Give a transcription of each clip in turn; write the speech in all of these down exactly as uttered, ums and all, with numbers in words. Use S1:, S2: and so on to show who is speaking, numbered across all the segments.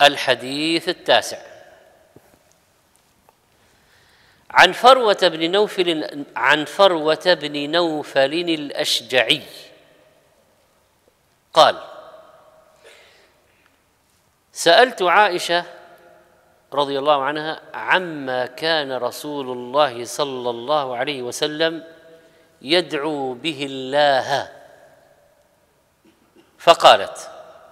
S1: الحديث التاسع: عن فروة بن نوفل عن فروة بن نوفل الأشجعي قال: سألت عائشة رضي الله عنها عما كان رسول الله صلى الله عليه وسلم يدعو به الله، فقالت: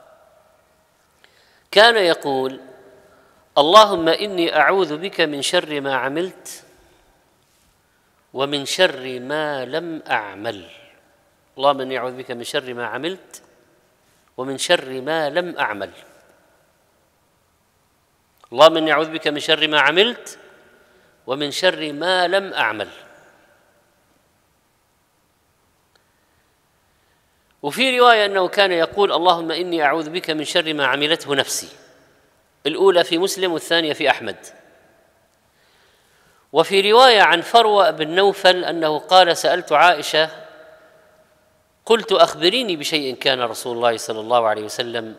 S1: كان يقول: اللهم إني أعوذ بك من شر ما عملت ومن شر ما لم أعمل. اللهم إني أعوذ بك من شر ما عملت ومن شر ما لم أعمل. اللهم إني أعوذ بك من شر ما عملت ومن شر ما لم أعمل. وفي رواية أنه كان يقول: اللهم إني أعوذ بك من شر ما عملته نفسي. الأولى في مسلم والثانية في أحمد. وفي رواية عن فروة بن نوفل أنه قال: سألت عائشة قلت: أخبريني بشيء كان رسول الله صلى الله عليه وسلم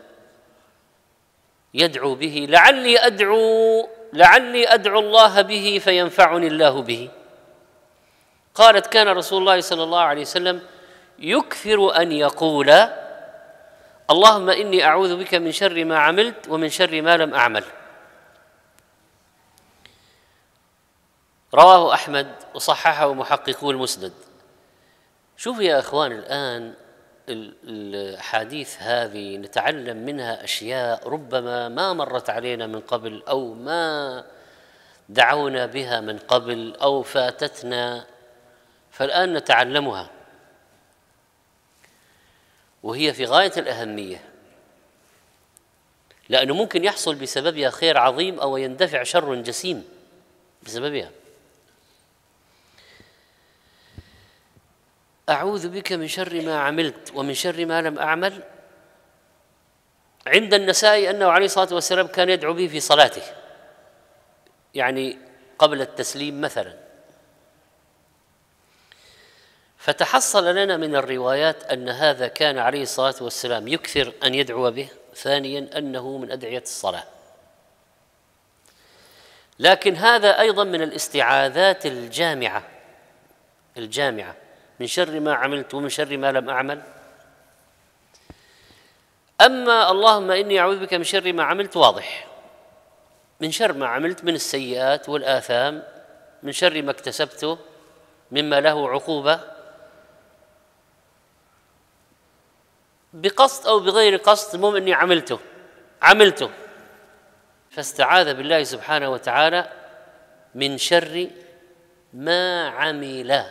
S1: يدعو به لعلي أدعو لعلي أدعو الله به فينفعني الله به. قالت: كان رسول الله صلى الله عليه وسلم يكثر أن يقول: اللهم إني أعوذ بك من شر ما عملت ومن شر ما لم أعمل. رواه أحمد وصححه محققو المسند. شوفوا يا أخوان، الآن الأحاديث هذه نتعلم منها أشياء ربما ما مرت علينا من قبل، أو ما دعونا بها من قبل، أو فاتتنا، فالآن نتعلمها، وهي في غاية الأهمية، لأنه ممكن يحصل بسببها خير عظيم أو يندفع شر جسيم بسببها. أعوذ بك من شر ما عملت ومن شر ما لم أعمل. عند النسائي أنه عليه الصلاة والسلام كان يدعو به في صلاته، يعني قبل التسليم مثلا. فتحصل لنا من الروايات أن هذا كان عليه الصلاة والسلام يكثر أن يدعو به. ثانيا أنه من أدعية الصلاة. لكن هذا أيضا من الاستعاذات الجامعة الجامعة من شر ما عملت ومن شر ما لم أعمل. أما اللهم إني أعوذ بك من شر ما عملت واضح، من شر ما عملت من السيئات والآثام، من شر ما اكتسبته مما له عقوبة بقصد أو بغير قصد، المهم إني عملته عملته فاستعاذ بالله سبحانه وتعالى من شر ما عمل.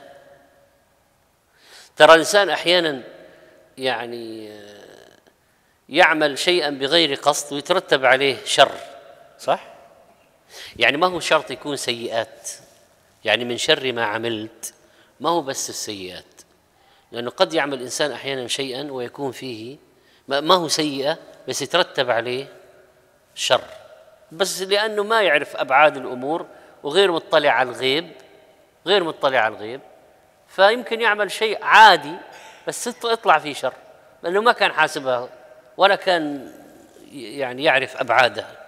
S1: ترى الإنسان أحيانا يعني يعمل شيئا بغير قصد ويترتب عليه شر، صح؟ يعني ما هو شرط يكون سيئات، يعني من شر ما عملت ما هو بس السيئات، لأنه قد يعمل الإنسان أحيانا شيئا ويكون فيه ما هو سيئة بس يترتب عليه شر، بس لأنه ما يعرف أبعاد الأمور وغير مطلع على الغيب غير مطلع على الغيب فيمكن يعمل شيء عادي بس يطلع فيه شر، لأنه ما كان حاسبها ولا كان يعني يعرف أبعادها.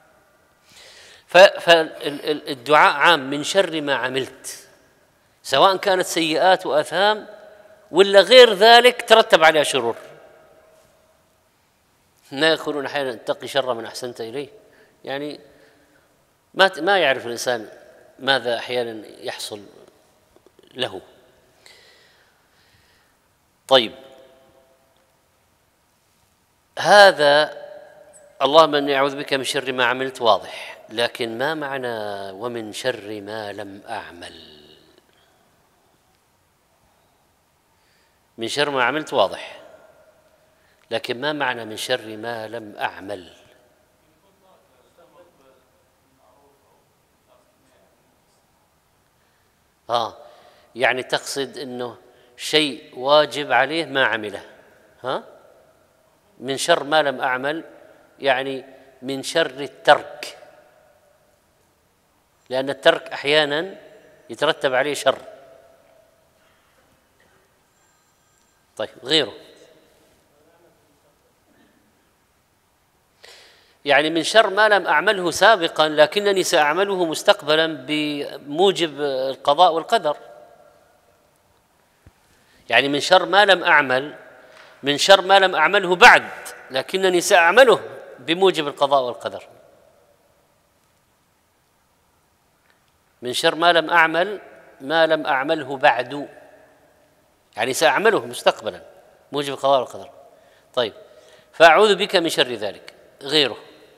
S1: فالدعاء عام من شر ما عملت، سواء كانت سيئات وآثام ولا غير ذلك ترتب عليها شرور. لا يقولون أحيانا اتقي شر من أحسنت إليه، يعني ما ما يعرف الإنسان ماذا أحيانا يحصل له. طيب، هذا اللهم إني أعوذ بك من شر ما عملت واضح، لكن ما معنى ومن شر ما لم أعمل؟ من شر ما عملت واضح، لكن ما معنى من شر ما لم أعمل؟ آه يعني تقصد إنه شيء واجب عليه ما عمله. ها؟ من شر ما لم أعمل يعني من شر الترك، لأن الترك أحيانا يترتب عليه شر. طيب، غيره يعني من شر ما لم أعمله سابقا لكنني سأعمله مستقبلا بموجب القضاء والقدر. يعني من شر ما لم أعمل، من شر ما لم أعمله بعد لكنني سأعمله بموجب القضاء والقدر. من شر ما لم أعمل ما لم أعمله بعد، يعني سأعمله مستقبلا موجب القضاء والقدر. طيب، فأعوذ بك من شر ذلك. غيره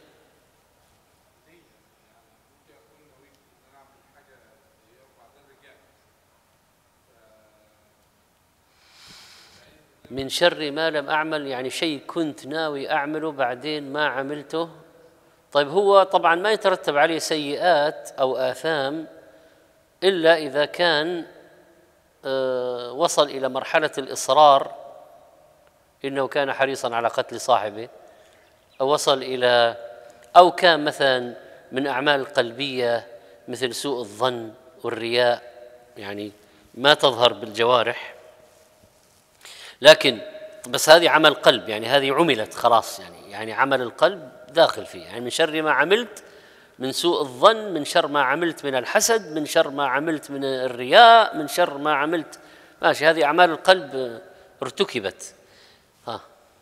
S1: من شر ما لم أعمل، يعني شيء كنت ناوي أعمله بعدين ما عملته. طيب، هو طبعا ما يترتب عليه سيئات أو آثام إلا إذا كان آه وصل إلى مرحلة الإصرار، إنه كان حريصا على قتل صاحبه، أو وصل إلى أو كان مثلا من أعمال القلبية مثل سوء الظن والرياء، يعني ما تظهر بالجوارح، لكن بس هذه عمل قلب، يعني هذه عملت خلاص، يعني يعني عمل القلب داخل فيه. يعني من شر ما عملت من سوء الظن، من شر ما عملت من الحسد، من شر ما عملت من الرياء، من شر ما عملت، ماشي، هذه أعمال القلب ارتكبت. ها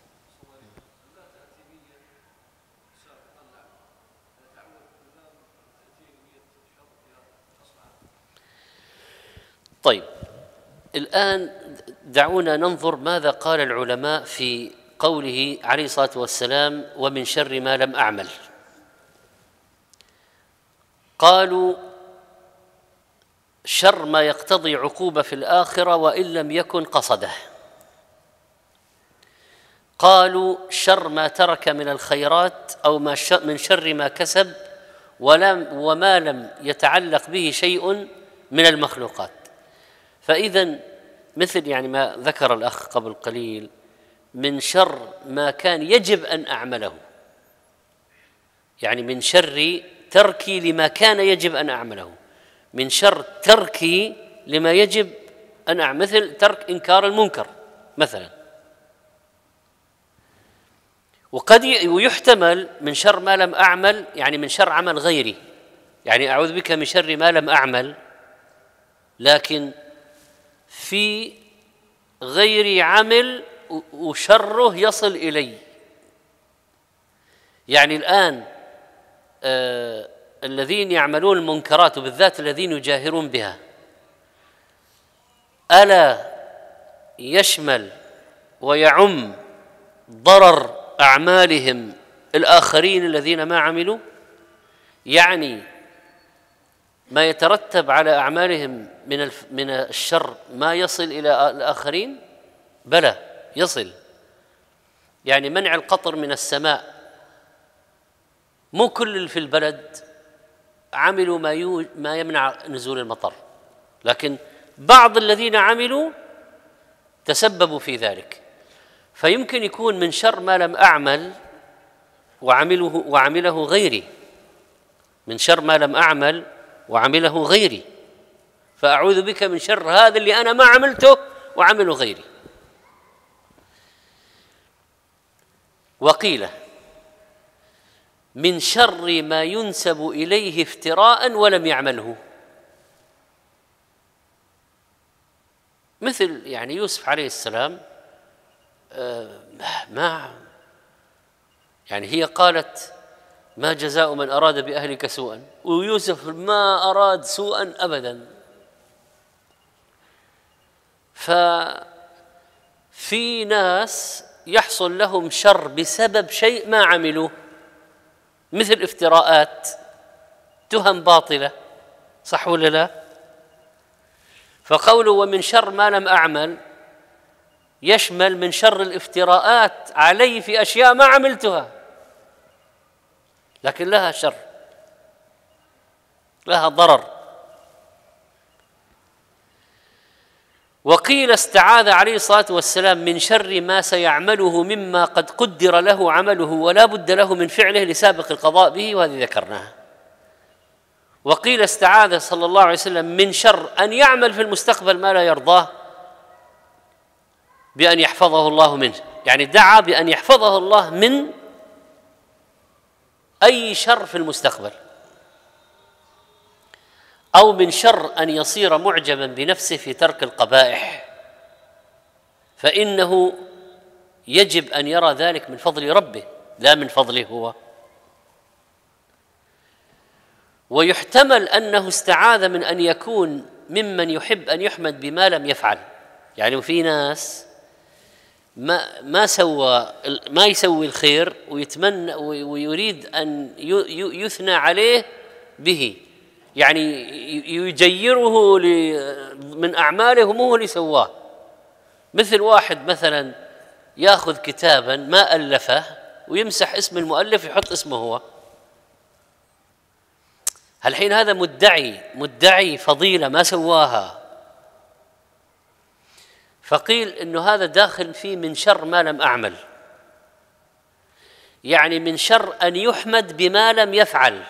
S1: طيب، الآن دعونا ننظر ماذا قال العلماء في قوله عليه الصلاة والسلام ومن شر ما لم أعمل. قالوا شر ما يقتضي عقوبة في الآخرة وإن لم يكن قصده. قالوا شر ما ترك من الخيرات أو ما من شر ما كسب ولم وما لم يتعلق به شيء من المخلوقات. فإذا مثل يعني ما ذكر الأخ قبل قليل، من شر ما كان يجب أن أعمله، يعني من شر تركي لما كان يجب أن أعمله، من شر تركي لما يجب أن أعمل، مثل ترك إنكار المنكر مثلا. وقد يحتمل من شر ما لم أعمل، يعني من شر عمل غيري، يعني أعوذ بك من شر ما لم أعمل، لكن في غير عمل وشره يصل إلي. يعني الآن آه الذين يعملون المنكرات وبالذات الذين يجاهرون بها، ألا يشمل ويعم ضرر أعمالهم الآخرين الذين ما عملوا؟ يعني ما يترتب على أعمالهم من من الشر ما يصل إلى الآخرين؟ بلى يصل. يعني منع القطر من السماء، مو كل اللي في البلد عملوا ما يو ما يمنع نزول المطر، لكن بعض الذين عملوا تسببوا في ذلك. فيمكن يكون من شر ما لم أعمل وعمله وعمله غيري، من شر ما لم أعمل وعمله غيري، فأعوذ بك من شر هذا اللي أنا ما عملته وعمله غيري. وقيل من شر ما ينسب إليه افتراء ولم يعمله، مثل يعني يوسف عليه السلام، آه ما يعني هي قالت ما جزاء من أراد بأهلك سوءا، ويوسف ما أراد سوءا أبدا. ففي ناس يحصل لهم شر بسبب شيء ما عملوه، مثل افتراءات، تهم باطلة، صح ولا لا؟ فقوله ومن شر ما لم أعمل يشمل من شر الافتراءات علي في أشياء ما عملتها لكن لها شر، لها ضرر. وقيل استعاذ عليه الصلاة والسلام من شر ما سيعمله مما قد قدر له عمله ولا بد له من فعله لسابق القضاء به، وهذه ذكرناها. وقيل استعاذ صلى الله عليه وسلم من شر أن يعمل في المستقبل ما لا يرضاه بأن يحفظه الله منه، يعني دعا بأن يحفظه الله من أي شر في المستقبل، أو من شر أن يصير معجبا بنفسه في ترك القبائح، فإنه يجب أن يرى ذلك من فضل ربه لا من فضله هو. ويحتمل أنه استعاذ من أن يكون ممن يحب أن يحمد بما لم يفعل. يعني في ناس ما ما سوى ما يسوي الخير ويتمنى ويريد أن يثنى عليه به، يعني يجيره من أعماله مو هو اللي سواه. مثل واحد مثلا ياخذ كتابا ما ألفه ويمسح اسم المؤلف يحط اسمه هو، هالحين هذا مدعي مدعي فضيلة ما سواها، فقيل إنه هذا داخل فيه من شر ما لم أعمل، يعني من شر أن يحمد بما لم يفعل.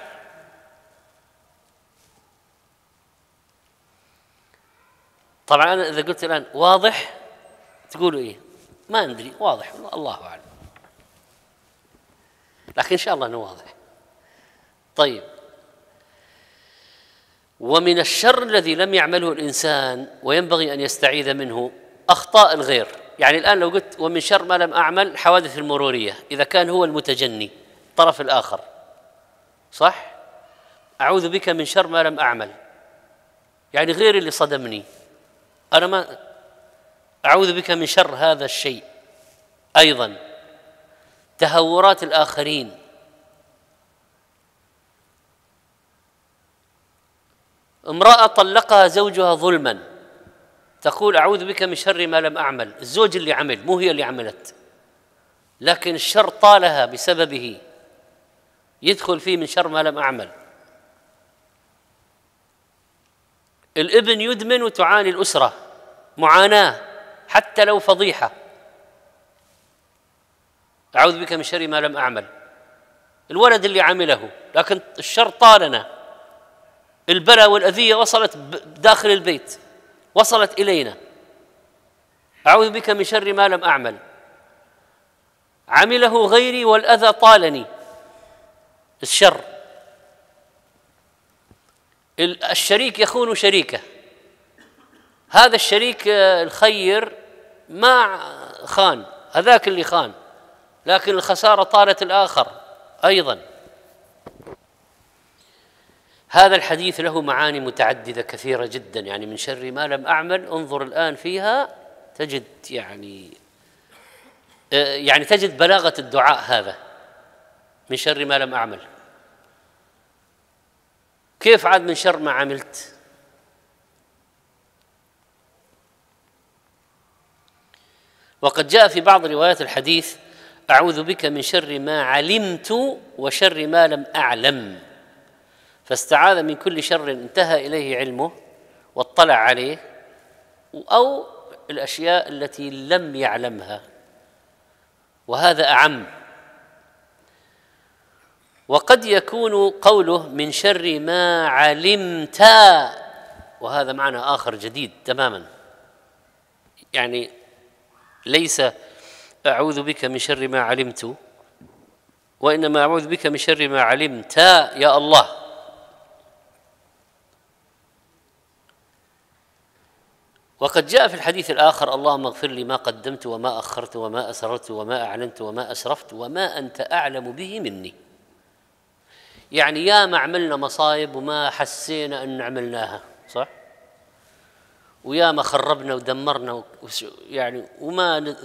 S1: طبعا أنا إذا قلت الآن واضح تقولوا إيه؟ ما ندري، واضح الله أعلم، لكن إن شاء الله أنه واضح. طيب، ومن الشر الذي لم يعمله الإنسان وينبغي أن يستعيذ منه أخطاء الغير. يعني الآن لو قلت ومن شر ما لم أعمل الحوادث المرورية، إذا كان هو المتجني الطرف الآخر، صح؟ أعوذ بك من شر ما لم أعمل، يعني غير اللي صدمني، أنا ما أعوذ بك من شر هذا الشيء. أيضا تهورات الآخرين، امرأة طلقها زوجها ظلما تقول أعوذ بك من شر ما لم أعمل، الزوج اللي عمل مو هي اللي عملت، لكن الشر طالها بسببه، يدخل فيه من شر ما لم أعمل. الابن يدمن وتعاني الأسرة معاناة حتى لو فضيحة، أعوذ بك من شر ما لم أعمل. الولد اللي عمله لكن الشر طالنا، البلاء والأذية وصلت داخل البيت، وصلت إلينا، أعوذ بك من شر ما لم أعمل. عمله غيري والأذى طالني، الشر. الشريك يخون شريكه، هذا الشريك الخير ما خان، هذاك اللي خان، لكن الخسارة طالت الآخر أيضا. هذا الحديث له معاني متعددة كثيرة جدا، يعني من شر ما لم أعمل انظر الآن فيها تجد يعني يعني تجد بلاغة الدعاء هذا، من شر ما لم أعمل. كيف عاد من شر ما عملت؟ وقد جاء في بعض روايات الحديث أعوذ بك من شر ما علمت وشر ما لم أعلم، فاستعاذ من كل شر انتهى إليه علمه واطلع عليه، أو الأشياء التي لم يعلمها، وهذا أعم. وقد يكون قوله من شر ما علمت، وهذا معنى آخر جديد تماما، يعني ليس أعوذ بك من شر ما علمت، وإنما أعوذ بك من شر ما علمت يا الله. وقد جاء في الحديث الآخر اللهم اغفر لي ما قدمت وما أخرت وما أسررت وما أعلنت وما أسرفت وما أنت أعلم به مني. يعني يا ما عملنا مصايب وما حسينا أن عملناها، صح؟ ويا ما خربنا ودمرنا، يعني وما ن...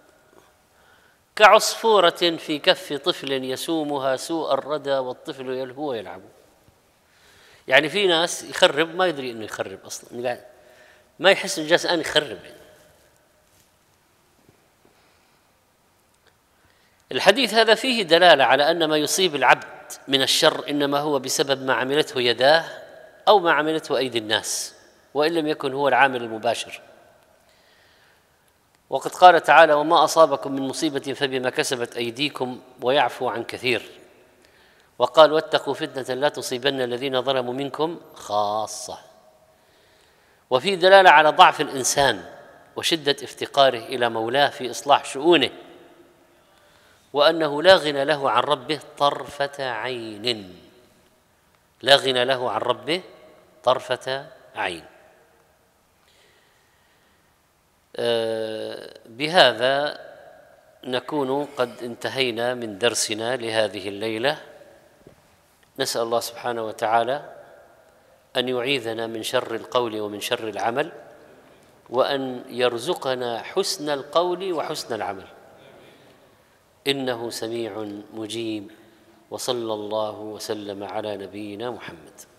S1: كعصفورة في كف طفل يسومها سوء الردى والطفل يلهو يلعب. يعني في ناس يخرب ما يدري انه يخرب اصلا، ما يحس انه جالس الان يخرب. يعني الحديث هذا فيه دلالة على أن ما يصيب العبد من الشر إنما هو بسبب ما عملته يداه أو ما عملته أيدي الناس، وإن لم يكن هو العامل المباشر. وقد قال تعالى وما أصابكم من مصيبة فبما كسبت أيديكم ويعفو عن كثير. وقال واتقوا فتنة لا تصيبن الذين ظلموا منكم خاصة. وفي دلالة على ضعف الإنسان وشدة افتقاره إلى مولاه في إصلاح شؤونه، وأنه لا غنى له عن ربه طرفة عين، لا غنى له عن ربه طرفة عين. آه بهذا نكون قد انتهينا من درسنا لهذه الليلة. نسأل الله سبحانه وتعالى أن يعيذنا من شر القول ومن شر العمل، وأن يرزقنا حسن القول وحسن العمل، إنه سميع مجيب. وصلى الله وسلم على نبينا محمد.